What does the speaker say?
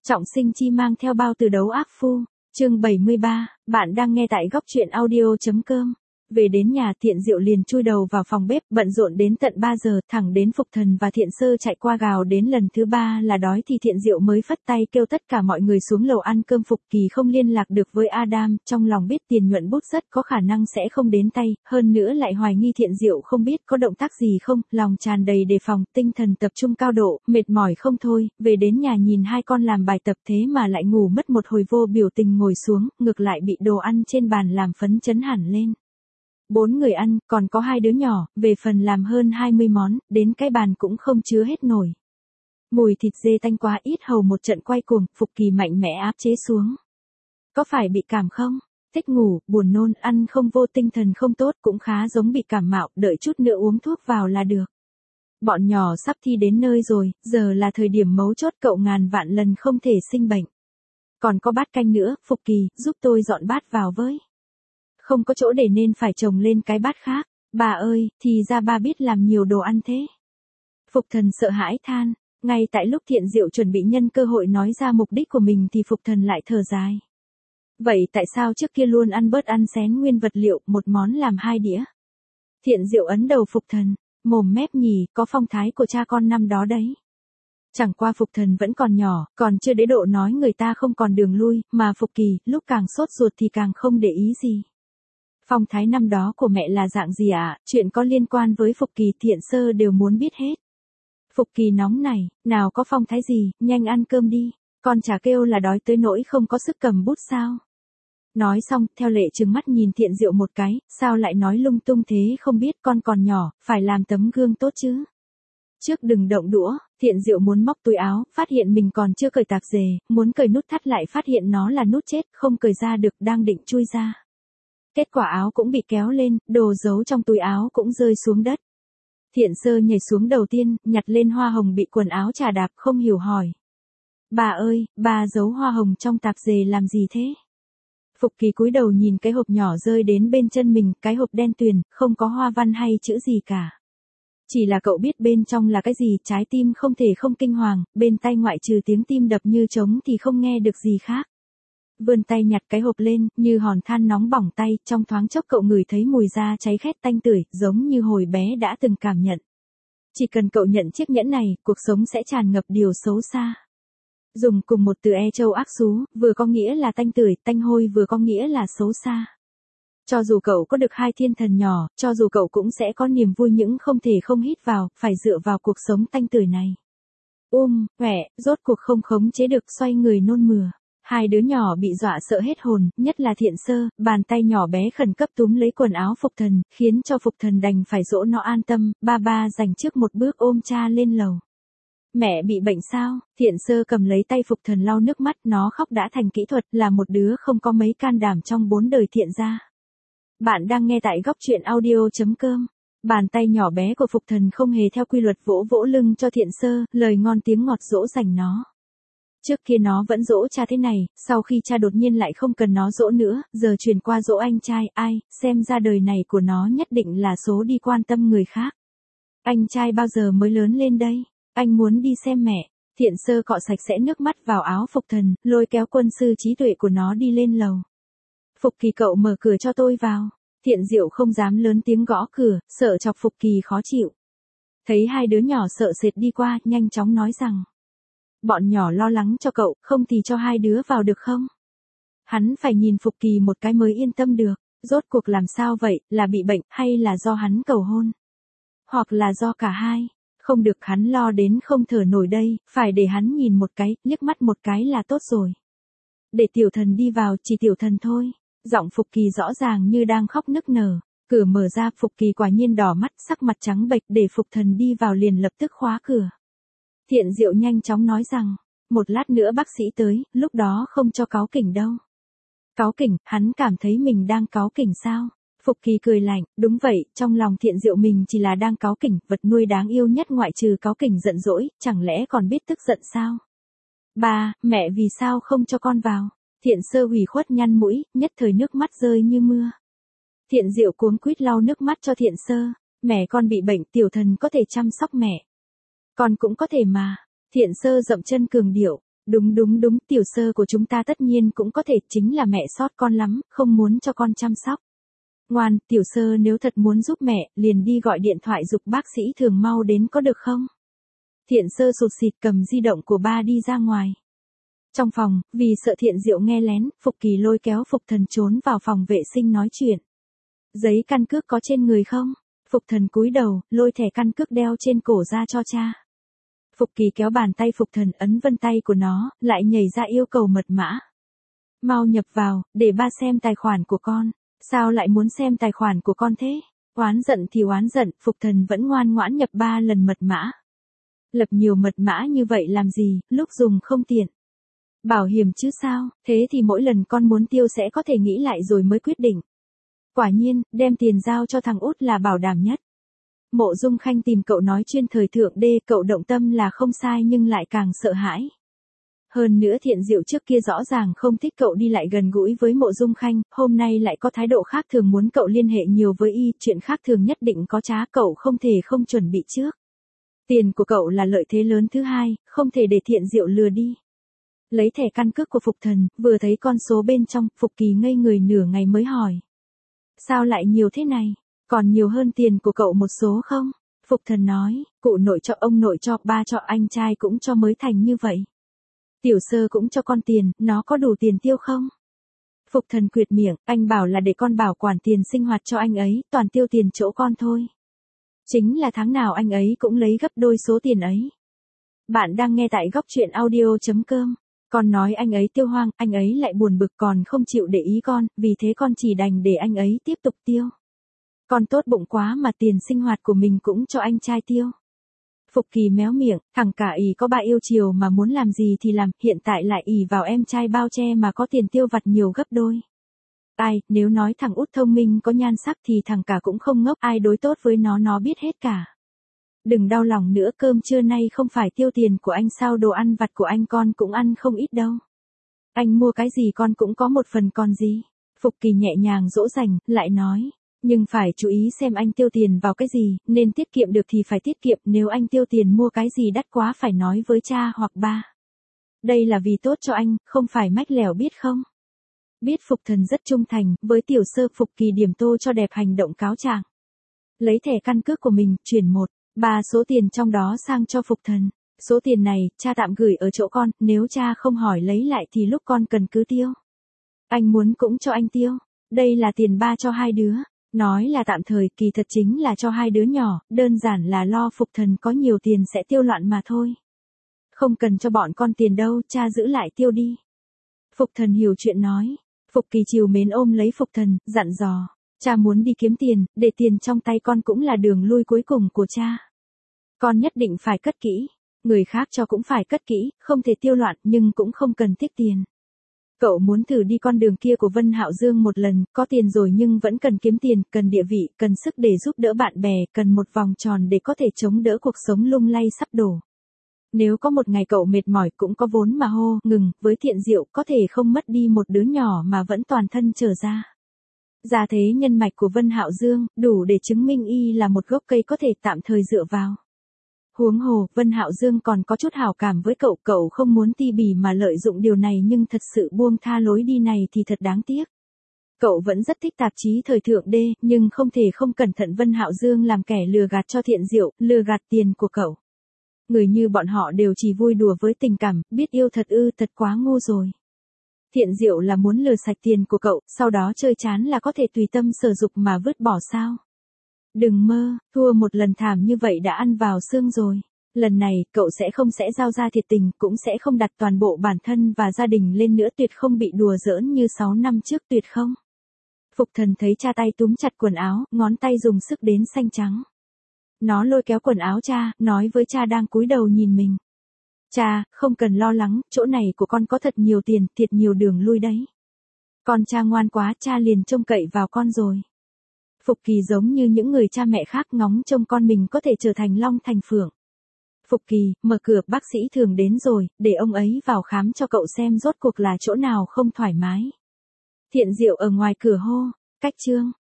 Trọng sinh chi mang theo bao từ đấu ác phu. Chương 73, bạn đang nghe tại góc truyện audio.com. Về đến nhà, Thiện Diệu liền chui đầu vào phòng bếp, bận rộn đến tận 3 giờ, thẳng đến Phục Thần và Thiện Sơ chạy qua gào đến lần thứ 3 là đói thì Thiện Diệu mới phất tay kêu tất cả mọi người xuống lầu ăn cơm. Phục Kỳ không liên lạc được với Adam, trong lòng biết tiền nhuận bút rất có khả năng sẽ không đến tay, hơn nữa lại hoài nghi Thiện Diệu không biết có động tác gì không, lòng tràn đầy đề phòng, tinh thần tập trung cao độ, mệt mỏi không thôi, về đến nhà nhìn hai con làm bài tập thế mà lại ngủ mất một hồi, vô biểu tình ngồi xuống, ngược lại bị đồ ăn trên bàn làm phấn chấn hẳn lên. 4 người ăn, còn có 2 đứa nhỏ, về phần làm hơn 20 món, đến cái bàn cũng không chứa hết nổi. Mùi thịt dê tanh quá, ít hầu một trận quay cuồng, Phục Kỳ mạnh mẽ áp chế xuống. Có phải bị cảm không? Thích ngủ, buồn nôn, ăn không vô, tinh thần không tốt, cũng khá giống bị cảm mạo, đợi chút nữa uống thuốc vào là được. Bọn nhỏ sắp thi đến nơi rồi, giờ là thời điểm mấu chốt, cậu ngàn vạn lần không thể sinh bệnh. Còn có bát canh nữa, Phục Kỳ, giúp tôi dọn bát vào với. Không có chỗ để nên phải trồng lên cái bát khác. Bà ơi, thì ra ba biết làm nhiều đồ ăn thế. Phục Thần sợ hãi than. Ngay tại lúc Thiện Diệu chuẩn bị nhân cơ hội nói ra mục đích của mình thì Phục Thần lại thở dài. Vậy tại sao trước kia luôn ăn bớt ăn xén nguyên vật liệu, một món làm 2 đĩa? Thiện Diệu ấn đầu Phục Thần, mồm mép nhì, có phong thái của cha con năm đó đấy. Chẳng qua Phục Thần vẫn còn nhỏ, còn chưa đến độ nói người ta không còn đường lui, mà Phục Kỳ, lúc càng sốt ruột thì càng không để ý gì. Phong thái năm đó của mẹ là dạng gì ạ? Chuyện có liên quan với Phục Kỳ, Thiện Sơ đều muốn biết hết. Phục Kỳ nóng này, nào có phong thái gì, nhanh ăn cơm đi, con chả kêu là đói tới nỗi không có sức cầm bút sao? Nói xong, theo lệ trừng mắt nhìn Thiện Diệu một cái, sao lại nói lung tung thế, không biết con còn nhỏ, phải làm tấm gương tốt chứ. Trước đừng động đũa, Thiện Diệu muốn móc túi áo, phát hiện mình còn chưa cởi tạp dề, muốn cởi nút thắt lại phát hiện nó là nút chết, không cởi ra được, đang định chui ra. Kết quả áo cũng bị kéo lên, đồ giấu trong túi áo cũng rơi xuống đất. Thiện Sơ nhảy xuống đầu tiên, nhặt lên hoa hồng bị quần áo chà đạp, không hiểu hỏi. Bà ơi, bà giấu hoa hồng trong tạp dề làm gì thế? Phục Kỳ cúi đầu nhìn cái hộp nhỏ rơi đến bên chân mình, cái hộp đen tuyền, không có hoa văn hay chữ gì cả. Chỉ là cậu biết bên trong là cái gì, trái tim không thể không kinh hoàng, bên tai ngoại trừ tiếng tim đập như trống thì không nghe được gì khác. Vươn tay nhặt cái hộp lên, như hòn than nóng bỏng tay, trong thoáng chốc cậu ngửi thấy mùi da cháy khét tanh tưởi, giống như hồi bé đã từng cảm nhận. Chỉ cần cậu nhận chiếc nhẫn này, cuộc sống sẽ tràn ngập điều xấu xa. Dùng cùng một từ châu ác xú, vừa có nghĩa là tanh tưởi, tanh hôi, vừa có nghĩa là xấu xa. Cho dù cậu có được 2 thiên thần nhỏ, cho dù cậu cũng sẽ có niềm vui những không thể không hít vào, phải dựa vào cuộc sống tanh tưởi này. Khỏe, rốt cuộc không khống chế được, xoay người nôn mửa. 2 đứa nhỏ bị dọa sợ hết hồn, nhất là Thiện Sơ, bàn tay nhỏ bé khẩn cấp túm lấy quần áo Phục Thần, khiến cho Phục Thần đành phải dỗ nó an tâm, ba dành trước một bước ôm cha lên lầu. Mẹ bị bệnh sao? Thiện Sơ cầm lấy tay Phục Thần lau nước mắt, nó khóc đã thành kỹ thuật, là một đứa không có mấy can đảm trong 4 đời Thiện gia. Bạn đang nghe tại góc truyện audio.com. Bàn tay nhỏ bé của Phục Thần không hề theo quy luật vỗ vỗ lưng cho Thiện Sơ, lời ngon tiếng ngọt dỗ dành nó. Trước kia nó vẫn dỗ cha thế này, sau khi cha đột nhiên lại không cần nó dỗ nữa, giờ chuyển qua dỗ anh trai, ai, xem ra đời này của nó nhất định là số đi quan tâm người khác. Anh trai bao giờ mới lớn lên đây? Anh muốn đi xem mẹ. Thiện Sơ cọ sạch sẽ nước mắt vào áo Phục Thần, lôi kéo quân sư trí tuệ của nó đi lên lầu. Phục Kỳ, cậu mở cửa cho tôi vào. Thiện Diệu không dám lớn tiếng gõ cửa, sợ chọc Phục Kỳ khó chịu. Thấy 2 đứa nhỏ sợ sệt đi qua, nhanh chóng nói rằng. Bọn nhỏ lo lắng cho cậu, không thì cho 2 đứa vào được không? Hắn phải nhìn Phục Kỳ một cái mới yên tâm được, rốt cuộc làm sao vậy, là bị bệnh, hay là do hắn cầu hôn? Hoặc là do cả hai? Không được, hắn lo đến không thở nổi đây, phải để hắn nhìn một cái, liếc mắt một cái là tốt rồi. Để tiểu thần đi vào, chỉ tiểu thần thôi. Giọng Phục Kỳ rõ ràng như đang khóc nức nở. Cửa mở ra, Phục Kỳ quả nhiên đỏ mắt, sắc mặt trắng bệch, để Phục Thần đi vào liền lập tức khóa cửa. Thiện Diệu nhanh chóng nói rằng, một lát nữa bác sĩ tới, lúc đó không cho cáu kỉnh đâu. Cáu kỉnh, hắn cảm thấy mình đang cáu kỉnh sao? Phục Kỳ cười lạnh, đúng vậy, trong lòng Thiện Diệu mình chỉ là đang cáu kỉnh, vật nuôi đáng yêu nhất ngoại trừ cáu kỉnh giận dỗi, chẳng lẽ còn biết tức giận sao? Ba, mẹ vì sao không cho con vào? Thiện Sơ ủy khuất nhăn mũi, nhất thời nước mắt rơi như mưa. Thiện Diệu cuống quýt lau nước mắt cho Thiện Sơ, mẹ con bị bệnh, tiểu thần có thể chăm sóc mẹ. Con cũng có thể mà. Thiện Sơ dậm chân cường điệu, Đúng đúng đúng, tiểu sơ của chúng ta tất nhiên cũng có thể, chính là mẹ xót con lắm, không muốn cho con chăm sóc. Ngoan, tiểu sơ nếu thật muốn giúp mẹ, liền đi gọi điện thoại giục bác sĩ Thường mau đến có được không? Thiện sơ sụt sịt cầm di động của ba đi ra ngoài. Trong phòng, vì sợ Thiện Diệu nghe lén, Phục Kỳ lôi kéo Phục Thần trốn vào phòng vệ sinh nói chuyện. Giấy căn cước có trên người không? Phục Thần cúi đầu, lôi thẻ căn cước đeo trên cổ ra cho cha. Phục Kỳ kéo bàn tay Phục Thần ấn vân tay của nó, lại nhảy ra yêu cầu mật mã. Mau nhập vào, để ba xem tài khoản của con. Sao lại muốn xem tài khoản của con thế? Oán giận thì oán giận, Phục Thần vẫn ngoan ngoãn nhập 3 lần mật mã. Lập nhiều mật mã như vậy làm gì, lúc dùng không tiện. Bảo hiểm chứ sao, thế thì mỗi lần con muốn tiêu sẽ có thể nghĩ lại rồi mới quyết định. Quả nhiên, đem tiền giao cho thằng út là bảo đảm nhất. Mộ Dung Khanh tìm cậu nói chuyên thời thượng đê, cậu động tâm là không sai nhưng lại càng sợ hãi. Hơn nữa Thiện Diệu trước kia rõ ràng không thích cậu đi lại gần gũi với Mộ Dung Khanh, hôm nay lại có thái độ khác thường muốn cậu liên hệ nhiều với y, chuyện khác thường nhất định có trá, cậu không thể không chuẩn bị trước. Tiền của cậu là lợi thế lớn thứ hai, không thể để Thiện Diệu lừa đi. Lấy thẻ căn cước của Phục Thần, vừa thấy con số bên trong, Phục Kỳ ngây người nửa ngày mới hỏi. Sao lại nhiều thế này? Còn nhiều hơn tiền của cậu một số không? Phục Thần nói, cụ nội cho, ông nội cho, ba cho, anh trai cũng cho mới thành như vậy. Tiểu sơ cũng cho con tiền, nó có đủ tiền tiêu không? Phục Thần quyệt miệng, anh bảo là để con bảo quản tiền sinh hoạt cho anh ấy, toàn tiêu tiền chỗ con thôi. Chính là tháng nào anh ấy cũng lấy gấp đôi số tiền ấy. Bạn đang nghe tại góc truyện audio.com. Con nói anh ấy tiêu hoang, anh ấy lại buồn bực còn không chịu để ý con, vì thế con chỉ đành để anh ấy tiếp tục tiêu. Con tốt bụng quá mà tiền sinh hoạt của mình cũng cho anh trai tiêu. Phục Kỳ méo miệng, thằng cả ỷ có ba yêu chiều mà muốn làm gì thì làm, hiện tại lại ỷ vào em trai bao che mà có tiền tiêu vặt nhiều gấp đôi. Ai, nếu nói thằng út thông minh có nhan sắc thì thằng cả cũng không ngốc, ai đối tốt với nó biết hết cả. Đừng đau lòng nữa, cơm trưa nay không phải tiêu tiền của anh sao, đồ ăn vặt của anh con cũng ăn không ít đâu. Anh mua cái gì con cũng có một phần còn gì. Phục Kỳ nhẹ nhàng dỗ dành, lại nói. Nhưng phải chú ý xem anh tiêu tiền vào cái gì, nên tiết kiệm được thì phải tiết kiệm, nếu anh tiêu tiền mua cái gì đắt quá phải nói với cha hoặc ba. Đây là vì tốt cho anh, không phải mách lẻo biết không? Biết. Phục Thần rất trung thành, với tiểu sơ Phục Kỳ điểm tô cho đẹp hành động cáo trạng. Lấy thẻ căn cước của mình, chuyển 1/3 số tiền trong đó sang cho Phục Thần. Số tiền này, cha tạm gửi ở chỗ con, nếu cha không hỏi lấy lại thì lúc con cần cứ tiêu. Anh muốn cũng cho anh tiêu. Đây là tiền ba cho hai đứa. Nói là tạm thời, kỳ thật chính là cho hai đứa nhỏ, đơn giản là lo Phục Thần có nhiều tiền sẽ tiêu loạn mà thôi. Không cần cho bọn con tiền đâu, cha giữ lại tiêu đi. Phục Thần hiểu chuyện nói. Phục Kỳ trìu mến ôm lấy Phục Thần, dặn dò. Cha muốn đi kiếm tiền, để tiền trong tay con cũng là đường lui cuối cùng của cha. Con nhất định phải cất kỹ. Người khác cho cũng phải cất kỹ, không thể tiêu loạn nhưng cũng không cần tiếc tiền. Cậu muốn thử đi con đường kia của Vân Hạo Dương một lần, có tiền rồi nhưng vẫn cần kiếm tiền, cần địa vị, cần sức để giúp đỡ bạn bè, cần một vòng tròn để có thể chống đỡ cuộc sống lung lay sắp đổ. Nếu có một ngày cậu mệt mỏi cũng có vốn mà hô, ngừng, với Thiện Diệu có thể không mất đi một đứa nhỏ mà vẫn toàn thân trở ra. Gia thế nhân mạch của Vân Hạo Dương, đủ để chứng minh y là một gốc cây có thể tạm thời dựa vào. Huống hồ, Vân Hạo Dương còn có chút hảo cảm với cậu, cậu không muốn ti bỉ mà lợi dụng điều này nhưng thật sự buông tha lối đi này thì thật đáng tiếc. Cậu vẫn rất thích tạp chí thời thượng đê, nhưng không thể không cẩn thận Vân Hạo Dương làm kẻ lừa gạt cho Thiện Diệu, lừa gạt tiền của cậu. Người như bọn họ đều chỉ vui đùa với tình cảm, biết yêu thật thật quá ngu rồi. Thiện Diệu là muốn lừa sạch tiền của cậu, sau đó chơi chán là có thể tùy tâm sở dục mà vứt bỏ sao? Đừng mơ, thua một lần thảm như vậy đã ăn vào xương rồi. Lần này, cậu sẽ không giao ra thiệt tình, cũng sẽ không đặt toàn bộ bản thân và gia đình lên nữa, tuyệt không bị đùa giỡn như 6 năm trước, tuyệt không. Phục Thần thấy cha tay túm chặt quần áo, ngón tay dùng sức đến xanh trắng. Nó lôi kéo quần áo cha, nói với cha đang cúi đầu nhìn mình. Cha, không cần lo lắng, chỗ này của con có thật nhiều tiền, thiệt nhiều đường lui đấy. Con cha ngoan quá, cha liền trông cậy vào con rồi. Phục Kỳ giống như những người cha mẹ khác ngóng trông con mình có thể trở thành long thành phượng. Phục Kỳ, mở cửa, bác sĩ Thường đến rồi, để ông ấy vào khám cho cậu xem rốt cuộc là chỗ nào không thoải mái. Thiện Diệu ở ngoài cửa hô, cách Trương.